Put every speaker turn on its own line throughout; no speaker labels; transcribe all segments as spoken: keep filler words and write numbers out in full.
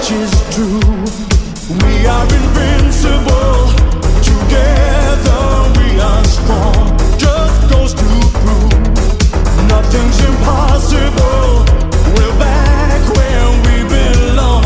much is true. We are invincible. Together we are strong. Just goes to prove nothing's impossible. We're back where we belong.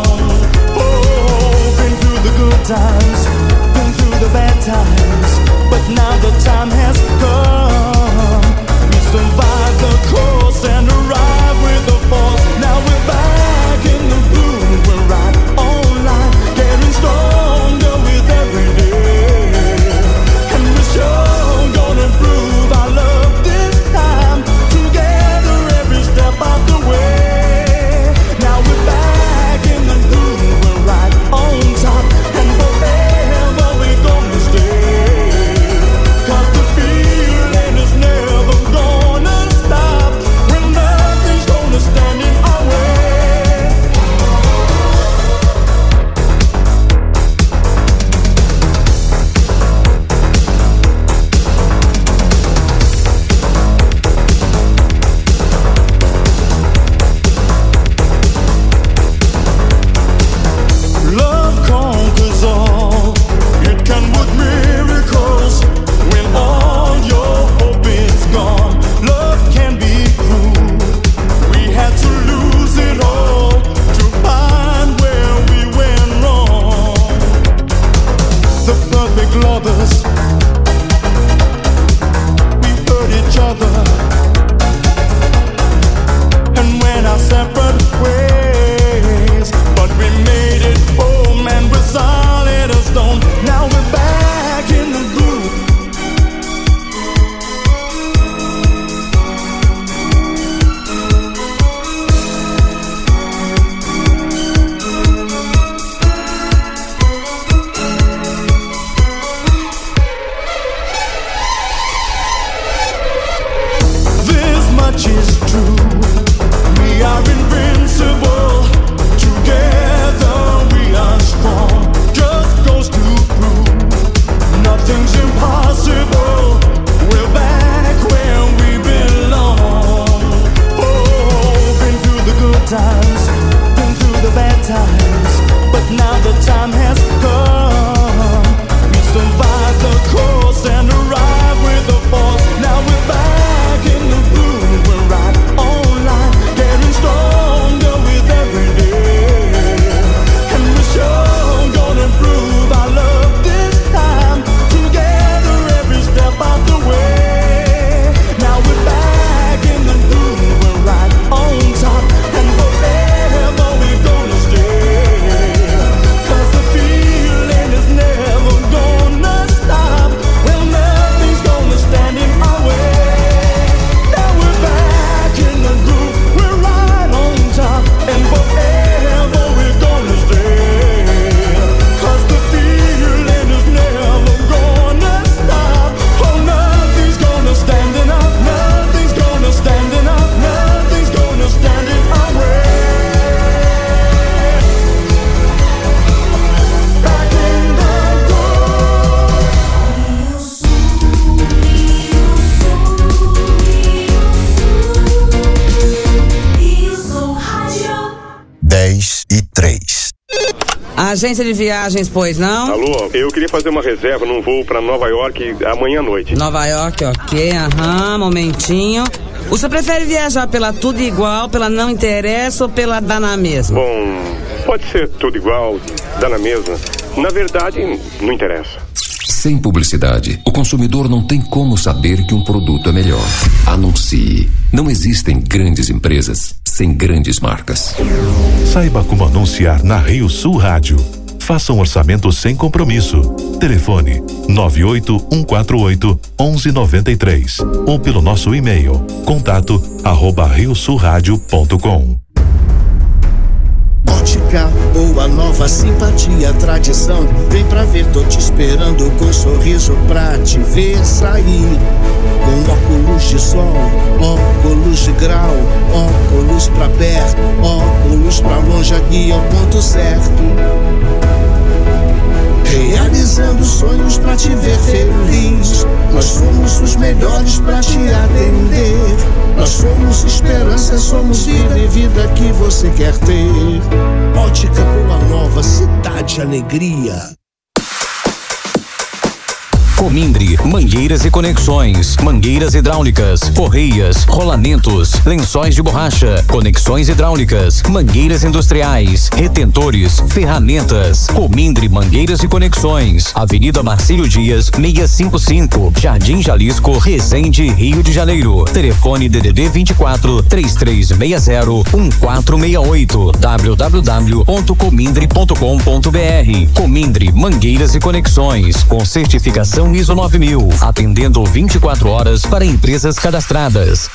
Oh, been through the good times, been through the bad times, but now the time has come. We survived the course and arrived with the force. Now we're back in the groove. We're right online, getting stronger with every day. And we're sure gonna prove our love this time. Together every step of the way. Now we're back in the groove. We're right on top, and forever we're gonna stay. 'Cause the feeling is never gonna stop. When nothing's gonna stand in our way. Love conquers all. It can work miracles when all your hope is gone. Love can be cruel. We had to lose it all to find where we went wrong. The perfect lovers, we hurt each other. And went our separate ways, but we made it home and we're solid as stone. Now we're back in the groove. This much is true. We are invincible. Together we are strong. Just goes to prove nothing's impossible. We're back where we belong. Oh, been through the good times, been through the bad times, but now the time has come. We survived the course and arrived with the force. Now we're back in the groove. We're right online, getting stronger with every day. And we're sure gonna prove our love this time. Together every step of the way. Now we're back in the groove. We're right on top, and forever we're gonna stay. 'Cause the feeling is never gonna stop. Well, nothing's gonna stand in our way. Now we're back in the groove. We're right on top, and forever we're gonna stay. 'Cause the feeling is never gonna stop. Oh, nothing's gonna stand in our, nothing's gonna stand in our, nothing's gonna stand in our way. Back in the groove.
dez e três.
Agência de viagens, pois não?
Alô, eu queria fazer uma reserva num voo pra Nova York amanhã à noite.
Nova York, ok, aham, momentinho. O senhor prefere viajar pela Tudo Igual, pela Não Interessa ou pela Dá na Mesma?
Bom, pode ser tudo igual, dá na mesma. Na verdade, não interessa.
Sem publicidade, o consumidor não tem como saber que um produto é melhor. Anuncie. Não existem grandes empresas sem grandes marcas.
Saiba como anunciar na Rio Sul Rádio. Faça um orçamento sem compromisso. Telefone nove oito um quatro oito um um nove três ou pelo nosso e-mail contato arroba rio sul rádio ponto com.
Ótica, boa nova, simpatia, tradição. Vem pra ver, tô te esperando com sorriso pra te ver sair. Com óculos de sol, óculos de grau, óculos pra perto, óculos pra longe, aqui é o ponto certo. Realizando sonhos pra te ver feliz. Nós somos os melhores pra te atender. Nós somos esperança, somos vida e vida que você quer ter. Ótica nova cidade alegria.
Comindri, mangueiras e conexões, mangueiras hidráulicas, correias, rolamentos, lençóis de borracha, conexões hidráulicas, mangueiras industriais, retentores, ferramentas. Comindri, mangueiras e conexões, Avenida Marcílio Dias, seiscentos e cinquenta e cinco, Jardim Jalisco, Resende, Rio de Janeiro. Telefone D D D vinte e quatro, três três seis zero, um quatro seis oito, w w w ponto comindri ponto com ponto b r. Comindri, mangueiras e conexões, com certificação I S O nove mil, atendendo vinte e quatro horas para empresas cadastradas.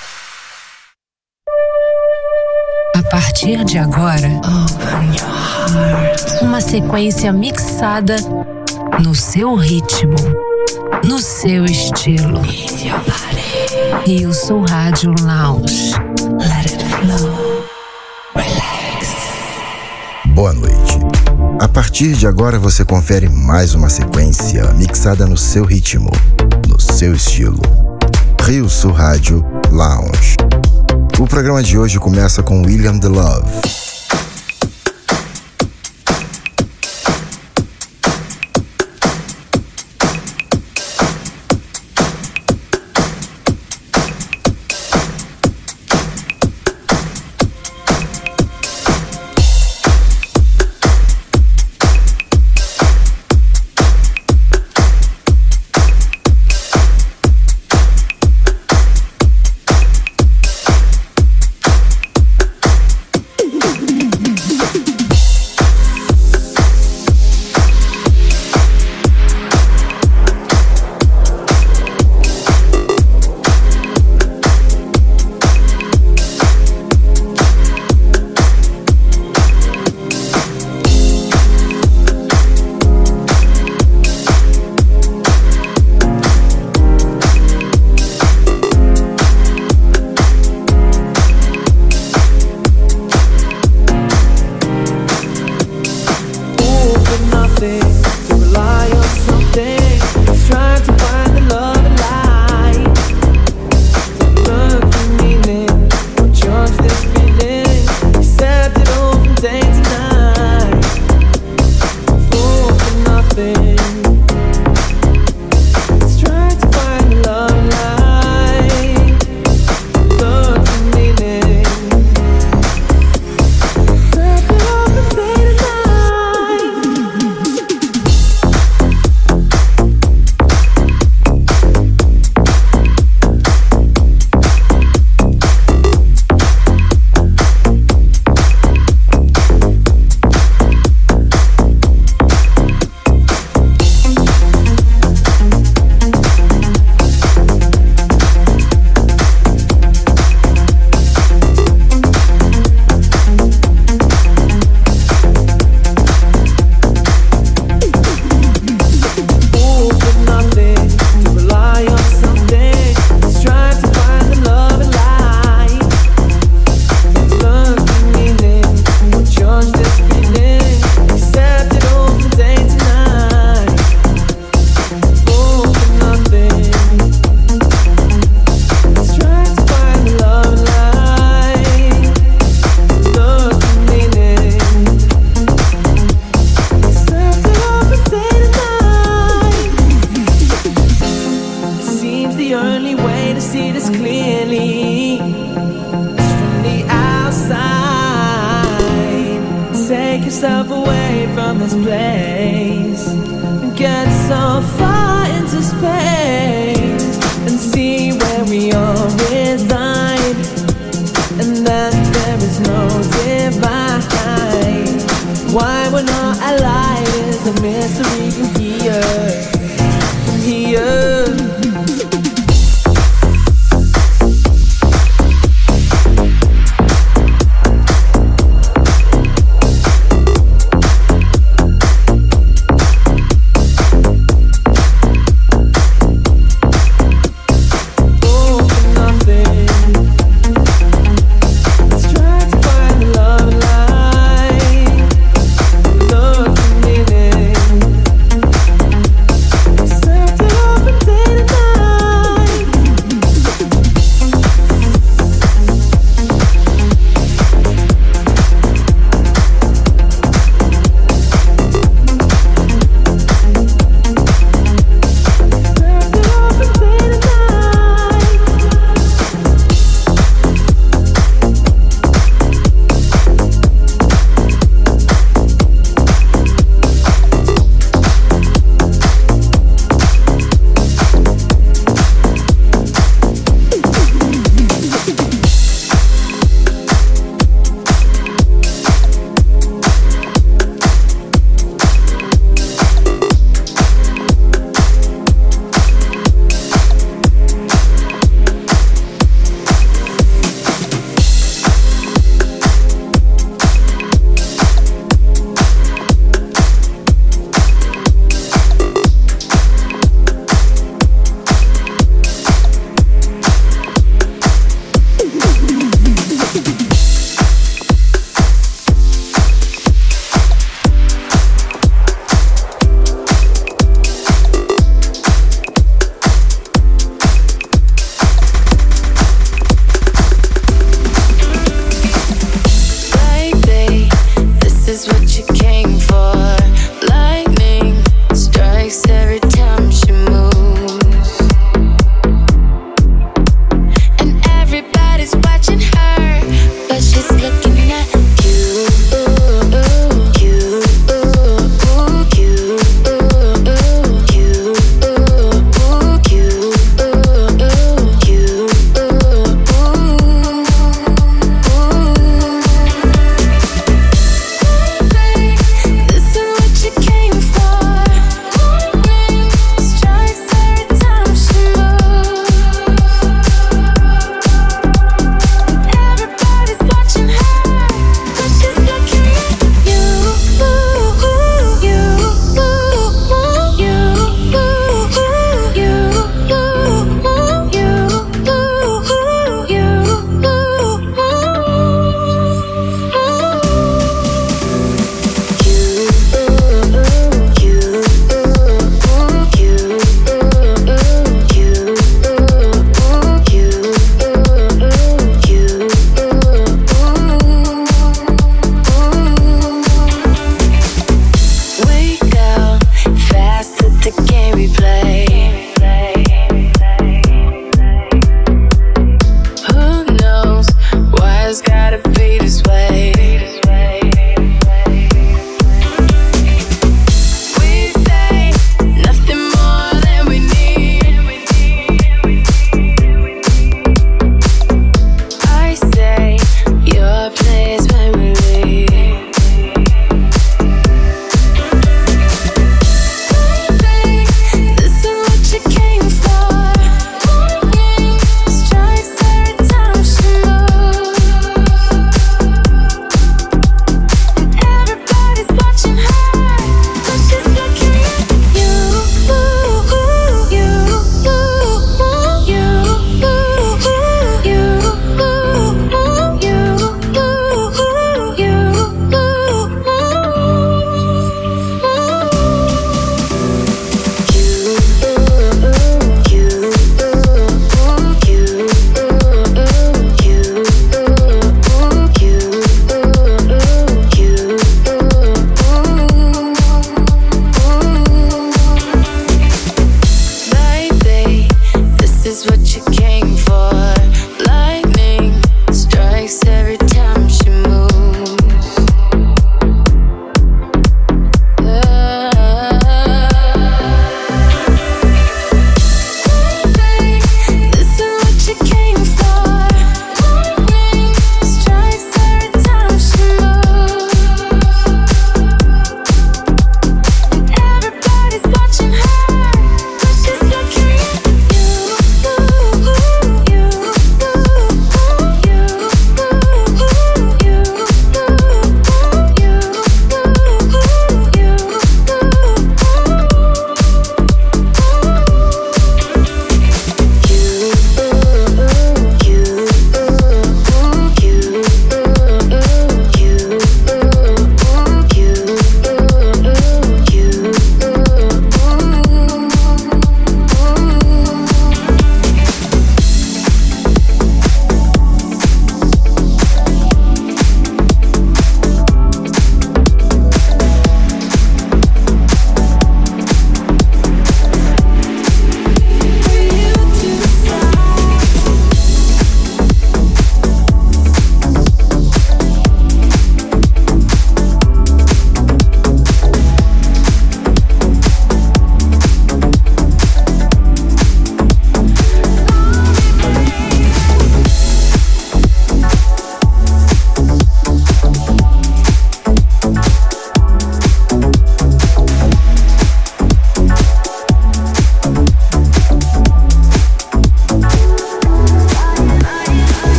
A partir de agora, uma sequência mixada no seu ritmo, no seu estilo. Rio Sul Rádio Lounge. Let it flow. Relax.
Boa noite. A partir de agora você confere mais uma sequência mixada no seu ritmo, no seu estilo. Rio Sul Rádio Lounge. O programa de hoje começa com William The Love.
yourself away from this place and get so far into space and see where we all reside, and that there is no divide. Why we're not allied is a mystery from here, from here.
Open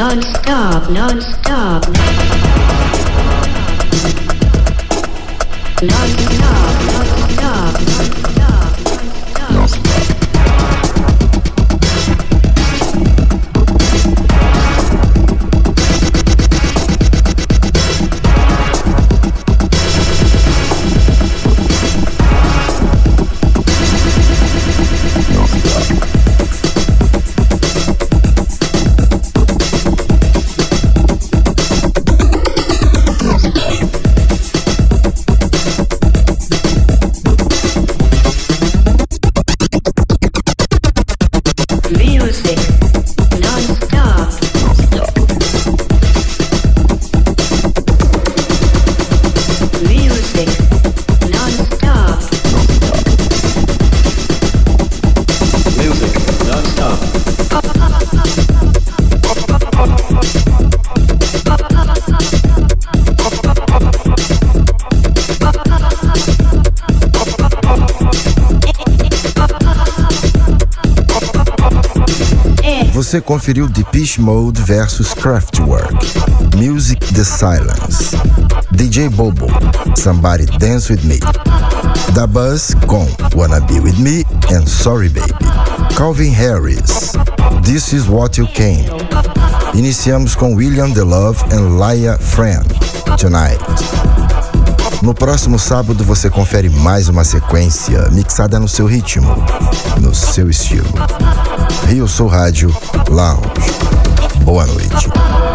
Non-stop, non-stop. Non-stop, non-stop, non-stop, non-stop.
Você conferiu Depeche Mode versus Kraftwerk, Music the Silence, D J Bobo, Somebody Dance With Me, Da Buzz com Wanna Be With Me and Sorry Baby, Calvin Harris, This Is What You Came. Iniciamos com William DeLove and Laia Friend, Tonight. No próximo sábado você confere mais uma sequência mixada no seu ritmo, no seu estilo. Rio Sul Rádio Lounge. Boa noite.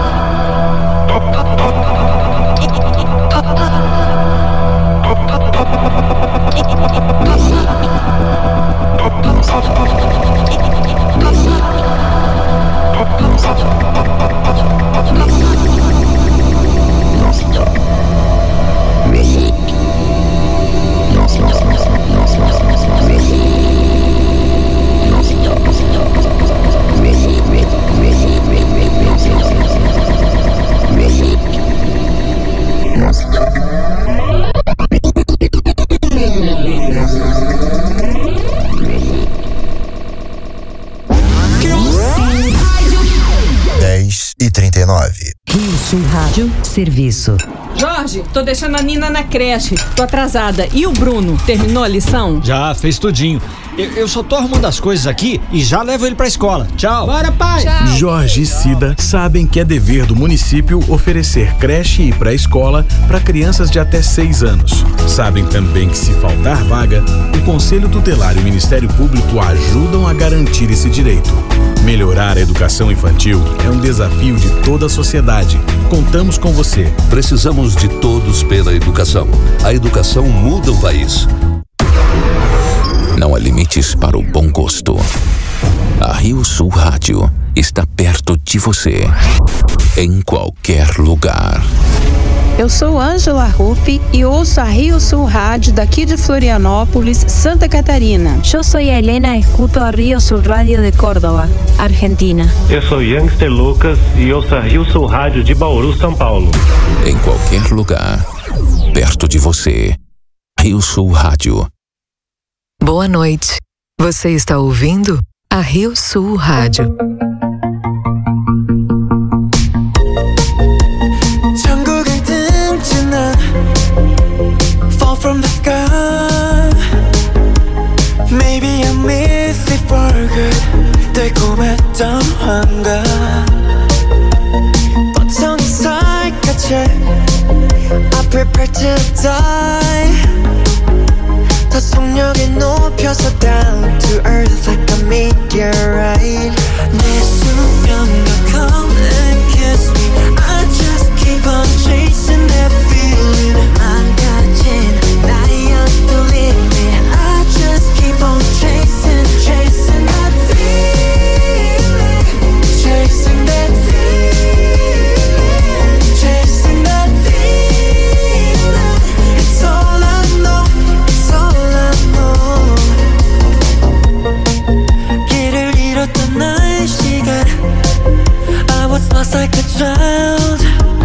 dez e trinta e nove.
Rio Sul Rádio Serviço.
Jorge, tô deixando a Nina na creche. Tô atrasada. E o Bruno, terminou a lição?
Já, fez tudinho. Eu, eu só tô arrumando as coisas aqui e já levo ele pra escola. Tchau.
Bora, pai. Tchau.
Jorge e Cida sabem que é dever do município oferecer creche e pré-escola para crianças de até seis anos. Sabem também que, se faltar vaga, o Conselho Tutelar e o Ministério Público ajudam a garantir esse direito. Melhorar a educação infantil é um desafio de toda a sociedade. Contamos com você.
Precisamos de todos pela educação. A educação muda o país. Não há limites para o bom gosto. A Rio Sul Rádio está perto de você, em qualquer lugar.
Eu sou Ângela Rupi e ouço a Rio Sul Rádio daqui de Florianópolis, Santa Catarina.
Eu sou Helena, escuto a Rio Sul Rádio de Córdoba, Argentina.
Eu sou Youngster Lucas e ouço a Rio Sul Rádio de Bauru, São Paulo.
Em qualquer lugar, perto de você, Rio Sul Rádio.
Boa noite. Você está ouvindo a Rio Sul Rádio.
Fall from the sky. Maybe I miss it for good. 달콤했던 환각. 보통의 살갗에 I prepare to die. 더 속력을 높여서 down to earth like a meteorite. 내 수면과 come and kiss me. I just keep on chasing that feeling. 망가진 나의 limit. I just keep on chasing, chasing that feeling. Chasing that feeling. Chasing that feeling. It's all I know, it's all I know. 길을 잃었던 나의 시간. I was lost like a child.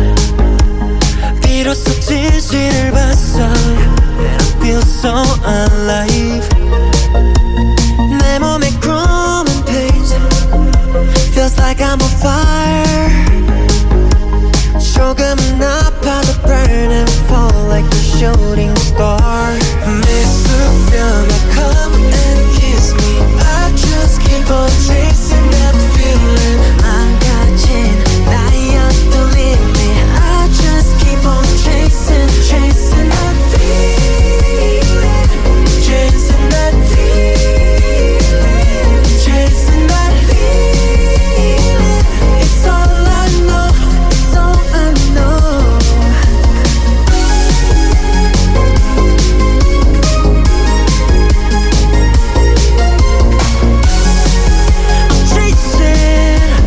비로소 진실을 봤어. And I feel so alive. 내 몸에 chrome and paint. Feels like I'm on fire.
turn and fall like a shooting star. Miss Suprema, come and kiss me. I just keep on chasing that feeling. 망가진 나의 limit. I just keep on chasing, chasing that feeling. Chasing that feeling. Chasing that feeling. It's all I know, it's all I know. I'm chasing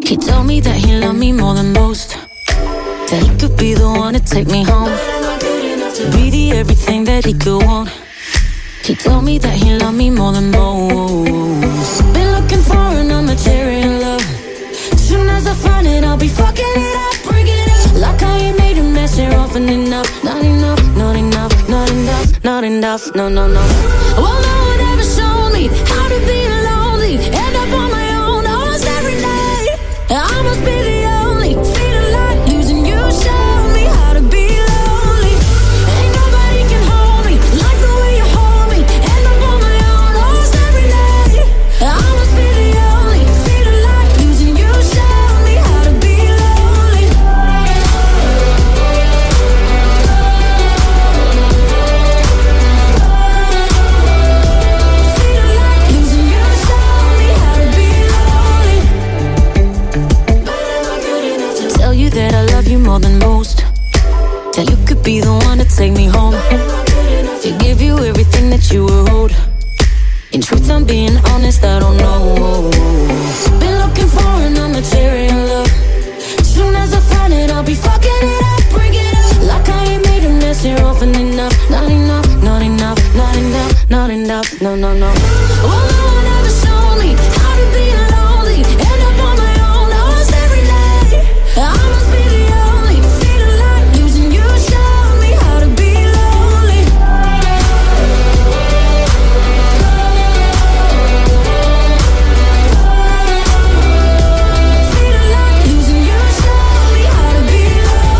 He told me that he loved me more than most, that he could be the one to take me home, be the everything that he could want. He told me that he loved me more than most. Been looking for an immaterial love. Soon as I find it, I'll be fucking it up, bring it up. Like I ain't made a mess here often enough. Not enough, not enough, not enough, not enough, no, no, no. Well, no one ever showed me how to be lonely. End up on my own almost every night. I must be the only feeling like losing you. Show me how to be lonely. Ain't nobody can hold me like the way you hold me. End up on my own almost every night. I must be the only feeling like losing you. Show me how to be lonely. Feeling like losing you. Show me how to be lonely. Tell you that I love you more than most. Tell you could be the one to take me home, to give you everything that you were owed. In truth, I'm being honest, I don't know. Been looking for an immaterial love. Soon as I find it, I'll be fucking it up, bring it up. Like I ain't made a mess here often enough. Not enough, not enough, not enough, not enough, no, no, no. Well, no one ever showed me how to be lonely. End up on my own almost every night. I must be the only feeling like losing you. Show me how to be lonely. Feeling like losing you. Show me how to be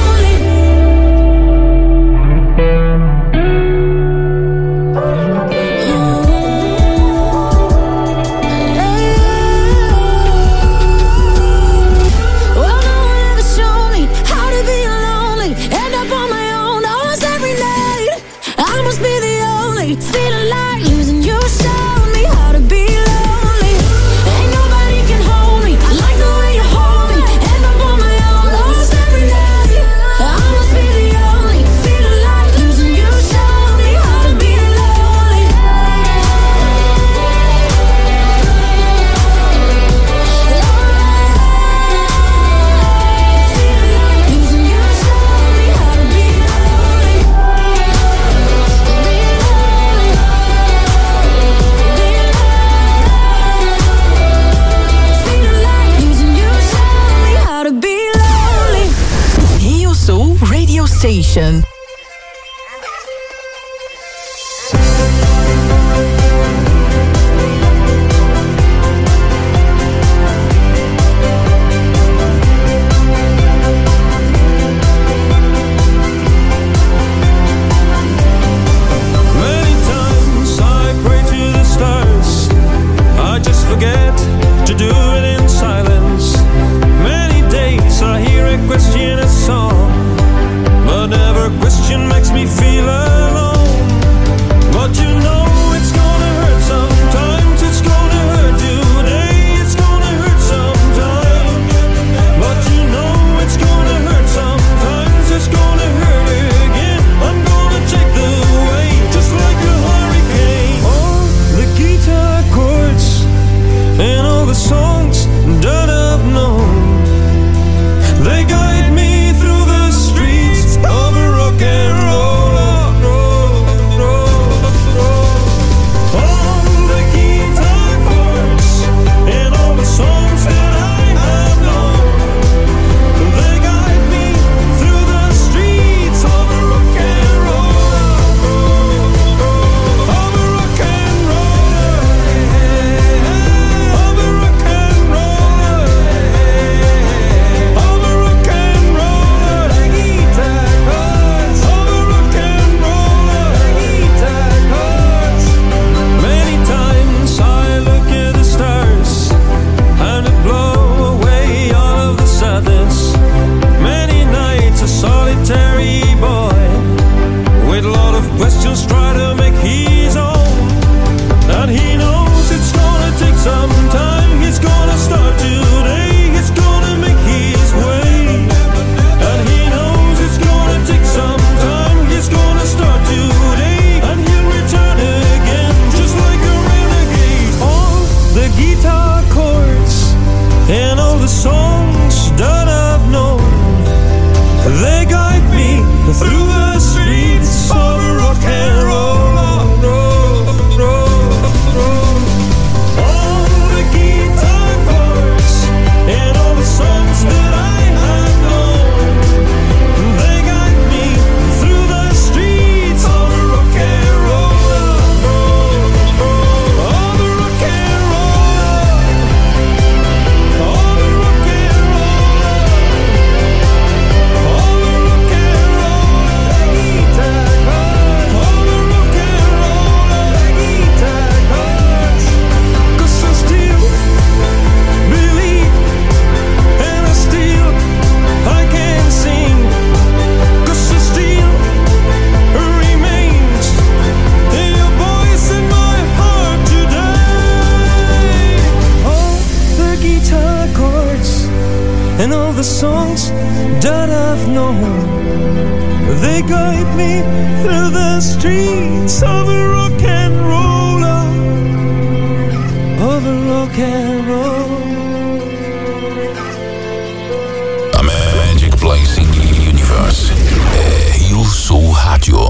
Well, no one ever showed me how to be lonely. End up on my own almost every night. I must be the only feeling like losing you. Show me how to be lonely. Ain't nobody can hold me like the way you hold me. End up on my own almost every night. I must be the only feeling like losing you. Show me how to be lonely. Feeling like losing you. Show me how to be lonely. Be lonely. Be lonely. Feeling like losing you. Show me how to be lonely.
Rio Sul Radio Station.
Many times I pray to the stars. I just forget to do it in silence. Many days I hear a question, a song, but never question makes me feel alone. But you know it's gonna hurt sometimes. It's gonna hurt today. It's gonna hurt sometime. But you know it's gonna hurt sometimes. It's gonna hurt again. I'm gonna take the weight just like a hurricane. All the guitar chords and all the songs that I've known, they guide me through the streets of rock and roll, roll, roll, roll. All the guitar chords and all the songs that I have known, they guide me through the streets of rock and roll, of rock and roll, of rock and roll, of rock and roll. The guitar chords of rock and roll, guitar chords. Many times I look at the stars and it blow away all of the sadness. Many nights a solitary boy with a lot of questions try to make his own. And he knows it's gonna take some time. He's gonna start today. He's gonna make his way. And he knows it's gonna take some time. He's gonna start today. And he'll return again just like a renegade. All the guitar chords and all the songs
chords and all the songs that I've known. They guide me through the streets of rock and roll, of rock and roll.
A magic place in the universe é Rio Sul Rádio.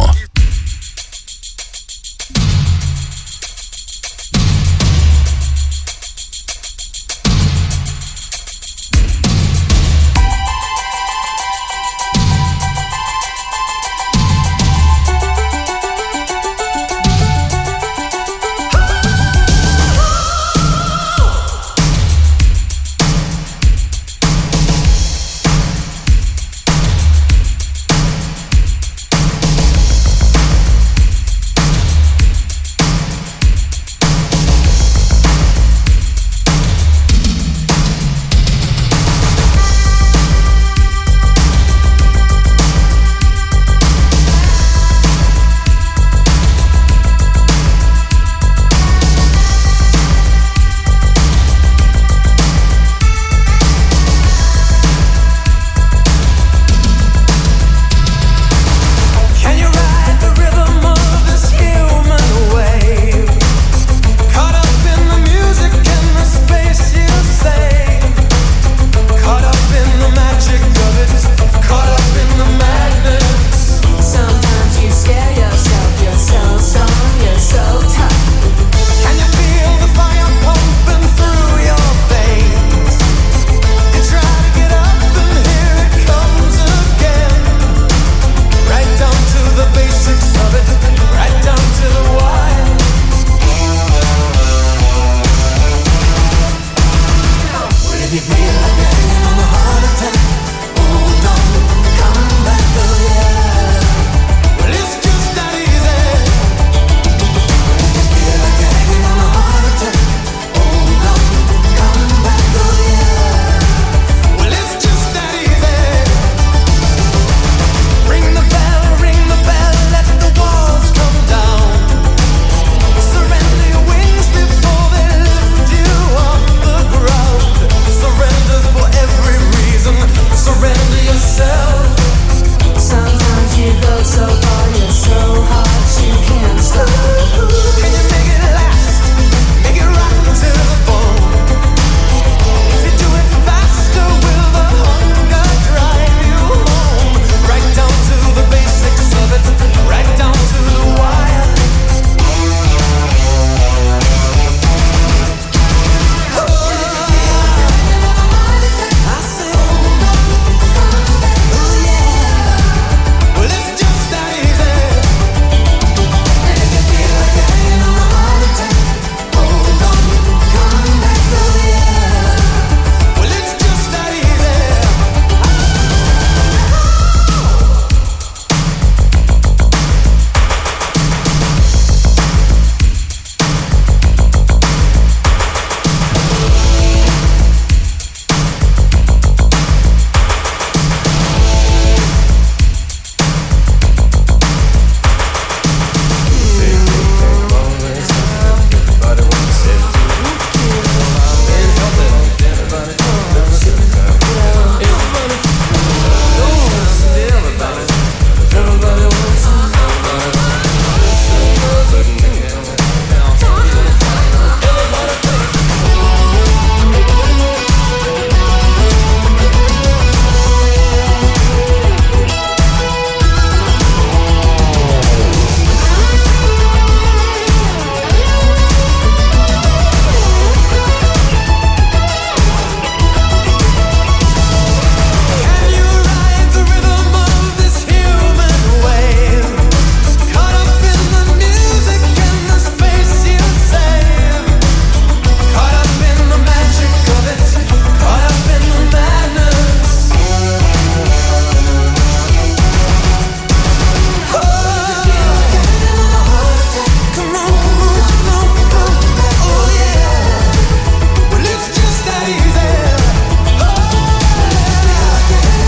If you feel